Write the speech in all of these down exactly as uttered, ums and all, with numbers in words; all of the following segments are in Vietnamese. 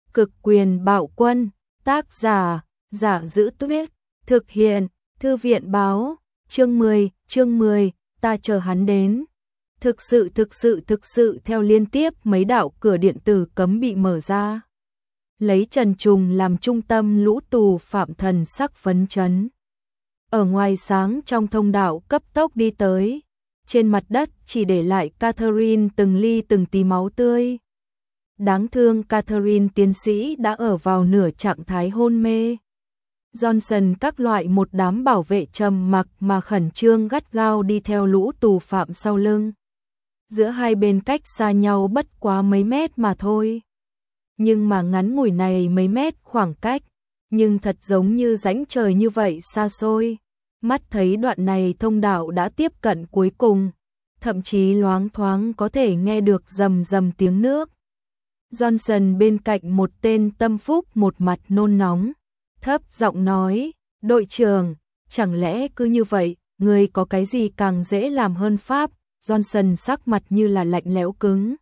Cực quyền bạo quân, tác giả, Giả Giữ Tuyết, thực hiện, Thư viện báo, chương mười, chương mười, ta chờ hắn đến. Thực sự thực sự thực sự theo liên tiếp mấy đạo cửa điện tử cấm bị mở ra. Lấy Trần Trùng làm trung tâm, lũ tù phạm thần sắc phấn chấn. Ở ngoài sáng trong thông đạo cấp tốc đi tới, trên mặt đất chỉ để lại Catherine từng ly từng tí máu tươi. Đáng thương Catherine tiến sĩ đã ở vào nửa trạng thái hôn mê. Johnson các loại một đám bảo vệ trầm mặc mà khẩn trương gắt gao đi theo lũ tù phạm sau lưng. Giữa hai bên cách xa nhau bất quá mấy mét mà thôi. Nhưng mà ngắn ngủi này mấy mét khoảng cách, nhưng thật giống như rãnh trời như vậy xa xôi. Mắt thấy đoạn này thông đạo đã tiếp cận cuối cùng, thậm chí loáng thoáng có thể nghe được rầm rầm tiếng nước. Johnson bên cạnh một tên tâm phúc một mặt nôn nóng, thấp giọng nói, đội trưởng, chẳng lẽ cứ như vậy, người có cái gì càng dễ làm hơn Pháp? Johnson sắc mặt như là lạnh lẽo cứng.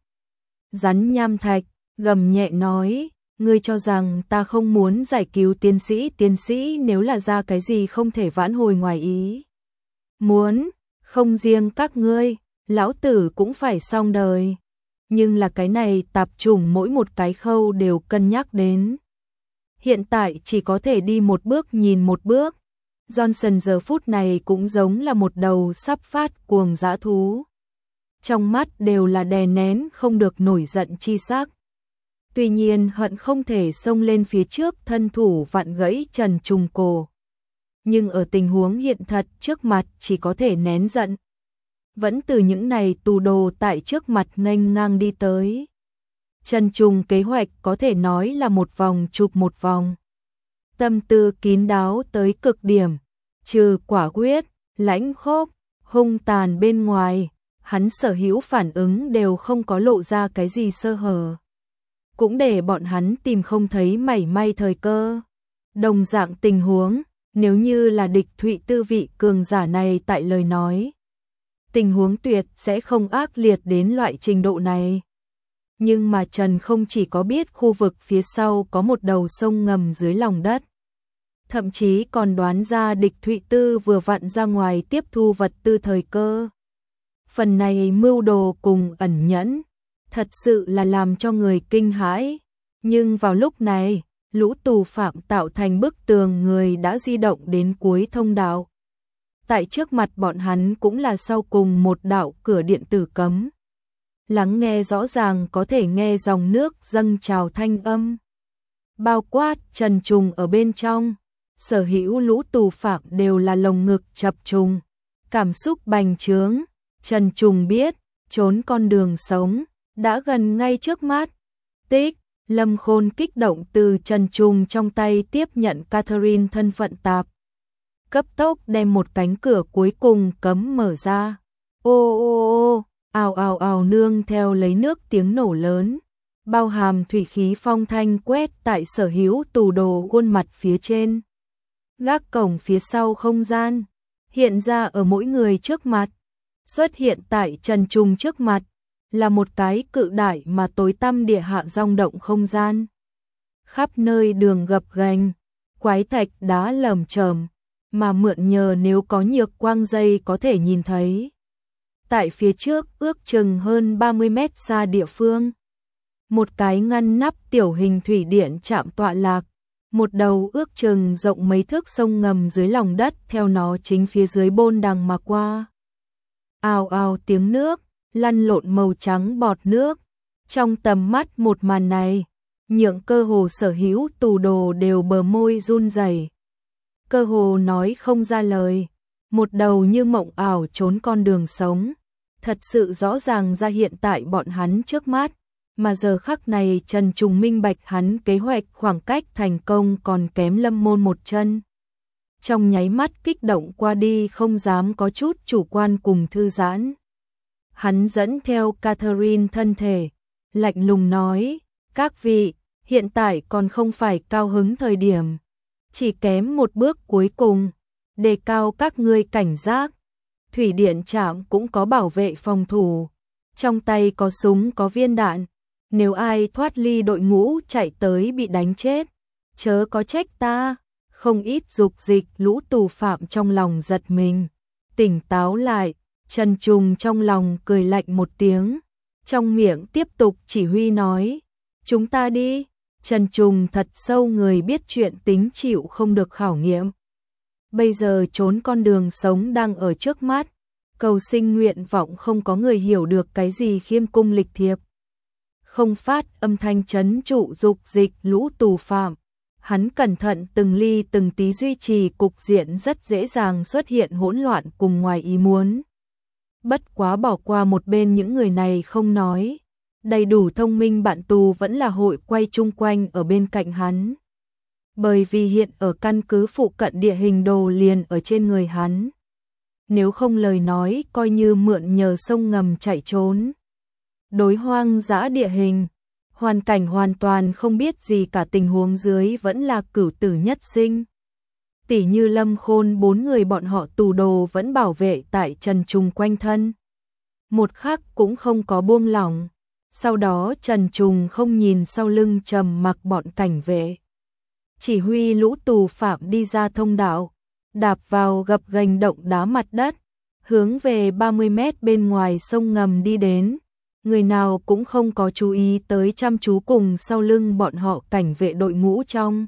Rắn nham thạch, gầm nhẹ nói, ngươi cho rằng ta không muốn giải cứu tiến sĩ, tiến sĩ nếu là ra cái gì không thể vãn hồi ngoài ý. Muốn, không riêng các ngươi, lão tử cũng phải xong đời. Nhưng là cái này tạp chủng mỗi một cái khâu đều cân nhắc đến. Hiện tại chỉ có thể đi một bước nhìn một bước. Johnson giờ phút này cũng giống là một đầu sắp phát cuồng dã thú. Trong mắt đều là đè nén không được nổi giận chi sắc. Tuy nhiên hận không thể xông lên phía trước thân thủ vặn gãy Trần Trùng cổ. Nhưng ở tình huống hiện thật trước mặt chỉ có thể nén giận. Vẫn từ những này tù đồ tại trước mặt nghênh ngang đi tới. Trần Trùng kế hoạch có thể nói là một vòng chụp một vòng. Tâm tư kín đáo tới cực điểm, trừ quả quyết, lãnh khốc, hung tàn bên ngoài, hắn sở hữu phản ứng đều không có lộ ra cái gì sơ hở. Cũng để bọn hắn tìm không thấy mảy may thời cơ. Đồng dạng tình huống, nếu như là địch Thụy tư vị cường giả này tại lời nói, tình huống tuyệt sẽ không ác liệt đến loại trình độ này. Nhưng mà Trần không chỉ có biết khu vực phía sau có một đầu sông ngầm dưới lòng đất, thậm chí còn đoán ra địch Thụy Tư vừa vặn ra ngoài tiếp thu vật tư thời cơ. Phần này mưu đồ cùng ẩn nhẫn, thật sự là làm cho người kinh hãi. Nhưng vào lúc này, lũ tù phạm tạo thành bức tường người đã di động đến cuối thông đạo. Tại trước mặt bọn hắn cũng là sau cùng một đạo cửa điện tử cấm. Lắng nghe rõ ràng có thể nghe dòng nước dâng trào thanh âm. Bao quát Trần Trùng ở bên trong, sở hữu lũ tù phạm đều là lồng ngực chập trùng, cảm xúc bành trướng. Trần Trùng biết, trốn con đường sống, đã gần ngay trước mắt. Tích, Lâm Khôn kích động từ Trần Trùng trong tay tiếp nhận Catherine thân phận tạp. Cấp tốc đem một cánh cửa cuối cùng cấm mở ra. Ô ô ô, ào ào ào nương theo lấy nước tiếng nổ lớn. Bao hàm thủy khí phong thanh quét tại sở hữu tù đồ khuôn mặt phía trên. Gác cổng phía sau không gian, hiện ra ở mỗi người trước mặt. Xuất hiện tại Trần Trùng trước mặt, là một cái cự đại mà tối tăm địa hạ dòng động không gian. Khắp nơi đường gập ghềnh, quái thạch đá lởm chởm, mà mượn nhờ nếu có nhược quang dây có thể nhìn thấy. Tại phía trước ước chừng hơn ba mươi mét xa địa phương, một cái ngăn nắp tiểu hình thủy điện chạm tọa lạc, một đầu ước chừng rộng mấy thước sông ngầm dưới lòng đất theo nó chính phía dưới bôn đằng mà qua. Ào ào tiếng nước, lăn lộn màu trắng bọt nước. Trong tầm mắt một màn này, nhượng cơ hồ sở hữu tù đồ đều bờ môi run rẩy, cơ hồ nói không ra lời. Một đầu như mộng ảo trốn con đường sống, thật sự rõ ràng ra hiện tại bọn hắn trước mắt. Mà giờ khắc này Trần Trùng minh bạch hắn kế hoạch khoảng cách thành công còn kém Lâm Môn một chân. Trong nháy mắt kích động qua đi không dám có chút chủ quan cùng thư giãn. Hắn dẫn theo Catherine thân thể, lạnh lùng nói, các vị, hiện tại còn không phải cao hứng thời điểm. Chỉ kém một bước cuối cùng, đề cao các ngươi cảnh giác. Thủy điện trạm cũng có bảo vệ phòng thủ, trong tay có súng có viên đạn, Nếu ai thoát ly đội ngũ chạy tới bị đánh chết, chớ có trách ta. Không ít dục dịch lũ tù phạm trong lòng giật mình, tỉnh táo lại, Trần Trùng trong lòng cười lạnh một tiếng, trong miệng tiếp tục chỉ huy nói, chúng ta đi. Trần Trùng thật sâu người biết chuyện tính chịu không được khảo nghiệm. Bây giờ trốn con đường sống đang ở trước mắt, cầu sinh nguyện vọng không có người hiểu được cái gì khiêm cung lịch thiệp. Không phát âm thanh trấn trụ dục dịch lũ tù phạm. Hắn cẩn thận từng ly từng tí duy trì cục diện rất dễ dàng xuất hiện hỗn loạn cùng ngoài ý muốn. Bất quá bỏ qua một bên những người này không nói, đầy đủ thông minh bạn tù vẫn là hội quay chung quanh ở bên cạnh hắn. Bởi vì hiện ở căn cứ phụ cận địa hình đồ liền ở trên người hắn. Nếu không lời nói coi như mượn nhờ sông ngầm chạy trốn. Đối hoang dã địa hình, hoàn cảnh hoàn toàn không biết gì cả tình huống dưới vẫn là cửu tử nhất sinh. Tỷ như Lâm Khôn bốn người bọn họ tù đồ vẫn bảo vệ tại Trần Trùng quanh thân. Một khắc cũng không có buông lỏng. Sau đó Trần Trùng không nhìn sau lưng trầm mặc bọn cảnh vệ. Chỉ huy lũ tù phạm đi ra thông đạo, đạp vào gập ghềnh động đá mặt đất, hướng về ba mươi mét bên ngoài sông ngầm đi đến. Người nào cũng không có chú ý tới chăm chú cùng sau lưng bọn họ cảnh vệ đội ngũ trong.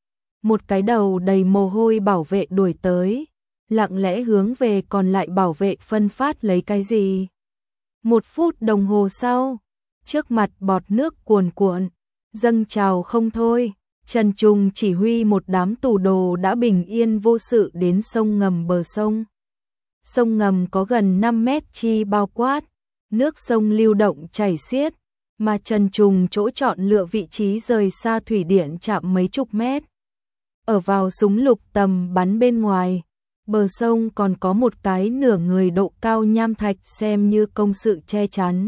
Một cái đầu đầy mồ hôi bảo vệ đuổi tới, lặng lẽ hướng về còn lại bảo vệ phân phát lấy cái gì. Một phút đồng hồ sau, trước mặt bọt nước cuồn cuộn, dâng trào không thôi, Trần Trùng chỉ huy một đám tù đồ đã bình yên vô sự đến sông ngầm bờ sông. Sông ngầm có gần năm mét chi bao quát, nước sông lưu động chảy xiết, mà Trần Trùng chỗ chọn lựa vị trí rời xa thủy điện chạm mấy chục mét. Ở vào súng lục tầm bắn bên ngoài, bờ sông còn có một cái nửa người độ cao nham thạch xem như công sự che chắn.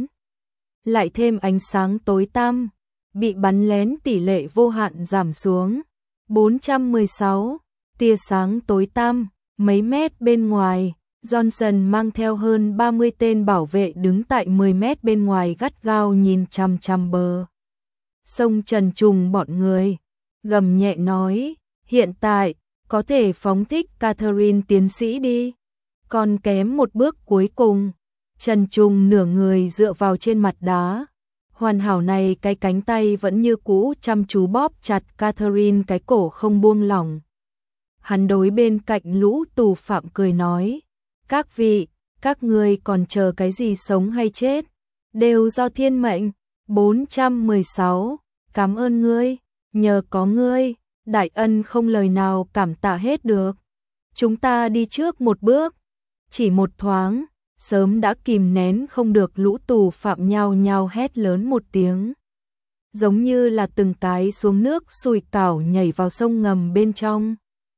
Lại thêm ánh sáng tối tăm, bị bắn lén tỷ lệ vô hạn giảm xuống. bốn trăm mười sáu, tia sáng tối tăm, mấy mét bên ngoài, Johnson mang theo hơn ba mươi tên bảo vệ đứng tại mười mét bên ngoài gắt gao nhìn chằm chằm bờ sông. Trần Trùng bọn người, gầm nhẹ nói, hiện tại, có thể phóng thích Catherine tiến sĩ đi. Còn kém một bước cuối cùng, Trần Trùng nửa người dựa vào trên mặt đá. Hoàn hảo này cái cánh tay vẫn như cũ chăm chú bóp chặt Catherine cái cổ không buông lỏng. Hắn đối bên cạnh lũ tù phạm cười nói, các vị, các ngươi còn chờ cái gì sống hay chết, đều do thiên mệnh. bốn trăm mười sáu, cảm ơn ngươi, nhờ có ngươi, đại ân không lời nào cảm tạ hết được. Chúng ta đi trước một bước. Chỉ một thoáng, sớm đã kìm nén không được lũ tù phạm nhao nhao hét lớn một tiếng. Giống như là từng cái xuống nước sùi cảo nhảy vào sông ngầm bên trong.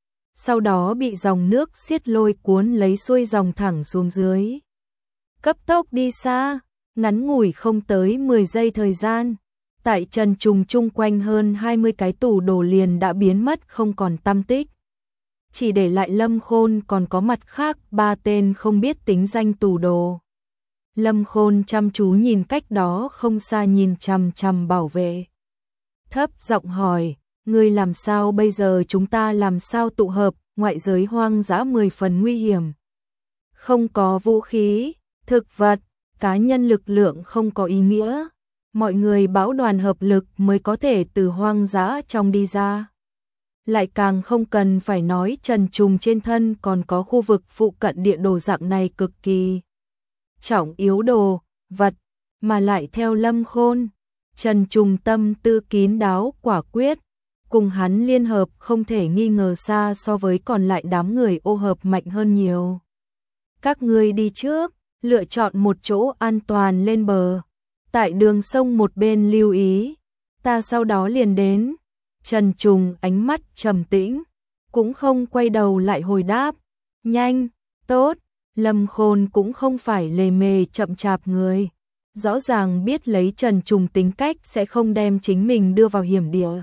Sau đó bị dòng nước xiết lôi cuốn lấy xuôi dòng thẳng xuống dưới. Cấp tốc đi xa, ngắn ngủi không tới mười giây thời gian. Tại Trần Trùng chung quanh hơn hai mươi cái tù đồ liền đã biến mất không còn tăm tích. Chỉ để lại Lâm Khôn còn có mặt khác ba tên không biết tính danh tù đồ. Lâm Khôn chăm chú nhìn cách đó không xa nhìn chằm chằm bảo vệ. Thấp giọng hỏi, ngươi làm sao bây giờ, chúng ta làm sao tụ hợp, ngoại giới hoang dã mười phần nguy hiểm. Không có vũ khí, thực vật, cá nhân lực lượng không có ý nghĩa. Mọi người bão đoàn hợp lực mới có thể từ hoang dã trong đi ra. Lại càng không cần phải nói Trần Trùng trên thân còn có khu vực phụ cận địa đồ dạng này cực kỳ trọng yếu đồ, vật, mà lại theo Lâm Khôn. Trần Trùng tâm tư kín đáo quả quyết, cùng hắn liên hợp không thể nghi ngờ xa so với còn lại đám người ô hợp mạnh hơn nhiều. Các ngươi đi trước, lựa chọn một chỗ an toàn lên bờ. Tại đường sông một bên lưu ý, ta sau đó liền đến. Trần Trùng ánh mắt trầm tĩnh, cũng không quay đầu lại hồi đáp. Nhanh, tốt, Lâm Khôn cũng không phải lề mề chậm chạp người. Rõ ràng biết lấy Trần Trùng tính cách sẽ không đem chính mình đưa vào hiểm địa.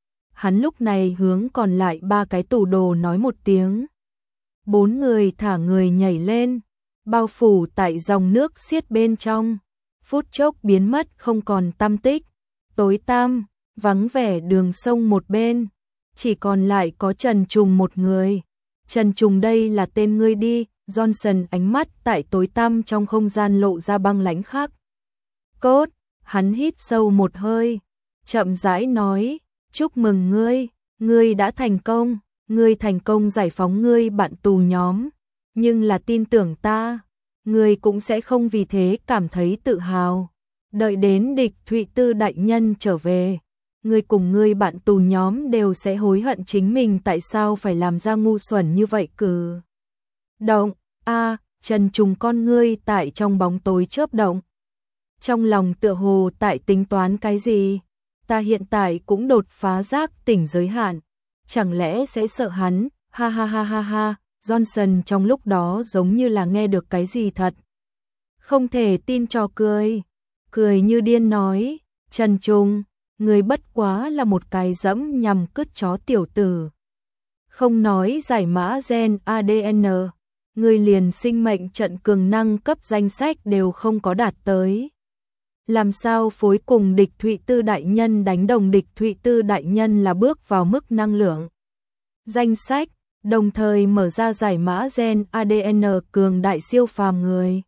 Hắn lúc này hướng còn lại ba cái tù đồ nói một tiếng. Bốn người thả người nhảy lên, bao phủ tại dòng nước xiết bên trong. Phút chốc biến mất không còn tăm tích, Tối tăm, vắng vẻ đường sông một bên, chỉ còn lại có Trần Trùng một người. Trần Trùng, đây là tên ngươi đi. Johnson ánh mắt tại tối tăm trong không gian lộ ra băng lãnh khắc. Cốt, hắn hít sâu một hơi, chậm rãi nói, chúc mừng ngươi, ngươi đã thành công, ngươi thành công giải phóng ngươi bạn tù nhóm, nhưng là tin tưởng ta, ngươi cũng sẽ không vì thế cảm thấy tự hào. Đợi đến địch Thụy Tư đại nhân trở về, ngươi cùng ngươi bạn tù nhóm đều sẽ hối hận chính mình tại sao phải làm ra ngu xuẩn như vậy cử. Động, a, Trần Trùng con ngươi tại trong bóng tối chớp động. Trong lòng tựa hồ tại tính toán cái gì? Ta hiện tại cũng đột phá giác tỉnh giới hạn, chẳng lẽ sẽ sợ hắn? Ha ha ha ha ha, Johnson trong lúc đó giống như là nghe được cái gì thật. Không thể tin cho cười, cười như điên nói, Trần Trùng, người bất quá là một cái dẫm nhằm cứt chó tiểu tử. Không nói giải mã gen a đê en, người liền sinh mệnh trận cường năng cấp danh sách đều không có đạt tới. Làm sao phối cùng địch Thụy Tư đại nhân đánh đồng? Địch Thụy Tư đại nhân là bước vào mức năng lượng danh sách, đồng thời mở ra giải mã gen a đê en cường đại siêu phàm người.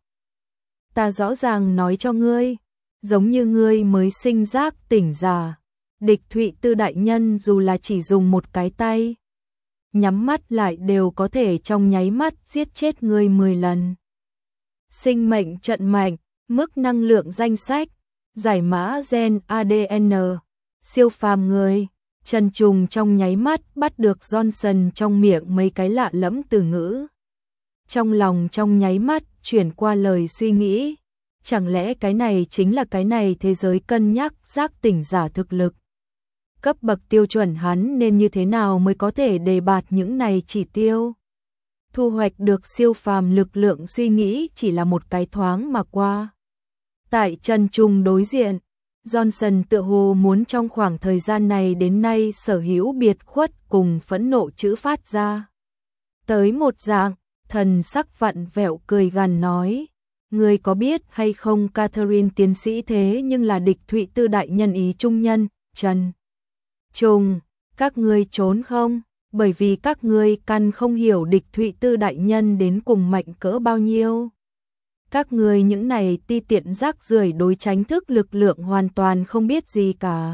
Ta rõ ràng nói cho ngươi, giống như ngươi mới sinh giác tỉnh giả, địch Thụy Tư đại nhân dù là chỉ dùng một cái tay, nhắm mắt lại đều có thể trong nháy mắt giết chết ngươi mười lần. Sinh mệnh trận mạnh, mức năng lượng danh sách, giải mã gen a đê en, siêu phàm người. Trần Trùng trong nháy mắt bắt được Johnson trong miệng mấy cái lạ lẫm từ ngữ. Trong lòng trong nháy mắt chuyển qua lời suy nghĩ, chẳng lẽ cái này chính là cái này thế giới cân nhắc giác tỉnh giả thực lực? Cấp bậc tiêu chuẩn hắn nên như thế nào mới có thể đề bạt những này chỉ tiêu? Thu hoạch được siêu phàm lực lượng suy nghĩ chỉ là một cái thoáng mà qua. Tại Trần Trùng đối diện, Johnson tựa hồ muốn trong khoảng thời gian này đến nay sở hữu biệt khuất cùng phẫn nộ chữ phát ra. Tới một dạng, thần sắc vặn vẹo cười gằn nói, ngươi có biết hay không Catherine tiến sĩ thế nhưng là địch Thụy Tư đại nhân ý trung nhân, Trần Trùng, các ngươi trốn không? Bởi vì các ngươi căn không hiểu địch Thụy Tư đại nhân đến cùng mạnh cỡ bao nhiêu. Các ngươi những này ti tiện rác rưởi đối tránh thức lực lượng hoàn toàn không biết gì cả.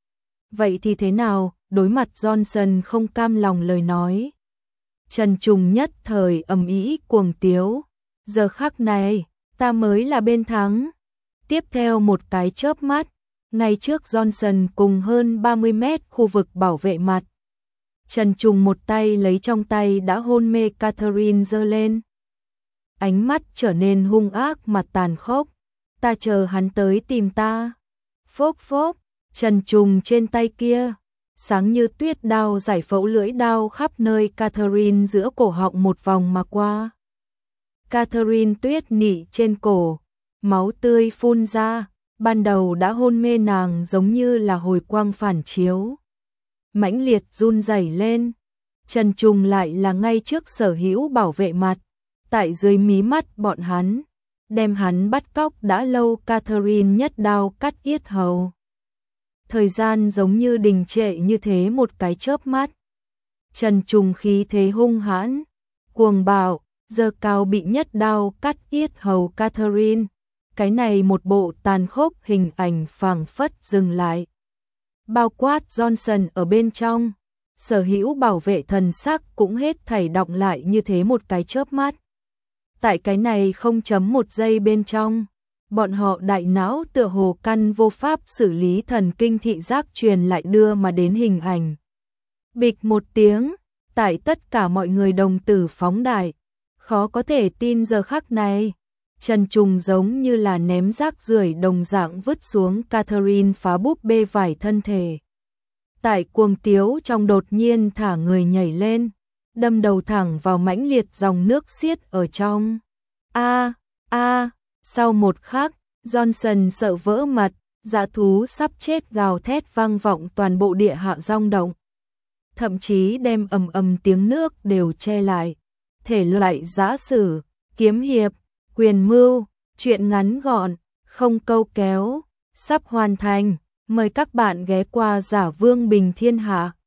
Vậy thì thế nào? Đối mặt Johnson không cam lòng lời nói, Trần Trùng nhất thời ầm ĩ cuồng tiếu. Giờ khắc này, ta mới là bên thắng. Tiếp theo một cái chớp mắt, ngay trước Johnson cùng hơn ba mươi mét khu vực bảo vệ mặt, Trần Trùng một tay lấy trong tay đã hôn mê Catherine giơ lên. Ánh mắt trở nên hung ác mà tàn khốc. Ta chờ hắn tới tìm ta. Phốc phốc, Trần Trùng trên tay kia, sáng như tuyết đao giải phẫu lưỡi đao khắp nơi Catherine giữa cổ họng một vòng mà qua. Catherine tuyết nị trên cổ, máu tươi phun ra, ban đầu đã hôn mê nàng giống như là hồi quang phản chiếu. Mãnh liệt run rẩy lên, Trần Trùng lại là ngay trước sở hữu bảo vệ mặt, tại dưới mí mắt bọn hắn, đem hắn bắt cóc đã lâu Catherine nhất đao cắt yết hầu. Thời gian giống như đình trệ như thế một cái chớp mắt. Trần Trùng khí thế hung hãn, cuồng bạo, giơ cao bị nhất đao cắt yết hầu Catherine. Cái này một bộ tàn khốc hình ảnh phảng phất dừng lại. Bao quát Johnson ở bên trong, sở hữu bảo vệ thần sắc cũng hết thảy động lại như thế một cái chớp mắt. Tại cái này không chấm một giây bên trong, bọn họ đại não tựa hồ căn vô pháp xử lý thần kinh thị giác truyền lại đưa mà đến hình ảnh. Bịch một tiếng, tại tất cả mọi người đồng tử phóng đại, khó có thể tin giờ khắc này. Trần Trùng giống như là ném rác rưởi đồng dạng vứt xuống Catherine phá búp bê vải thân thể. Tại cuồng tiếu trong đột nhiên thả người nhảy lên, đâm đầu thẳng vào mãnh liệt dòng nước xiết ở trong. A, a, sau một khắc, Johnson sợ vỡ mật, dã thú sắp chết gào thét vang vọng toàn bộ địa hạ rung động. Thậm chí đem ầm ầm tiếng nước đều che lại. Thể loại giã sử, kiếm hiệp, quyền mưu, chuyện ngắn gọn, không câu kéo, sắp hoàn thành. Mời các bạn ghé qua Giả Vương Bình Thiên Hạ.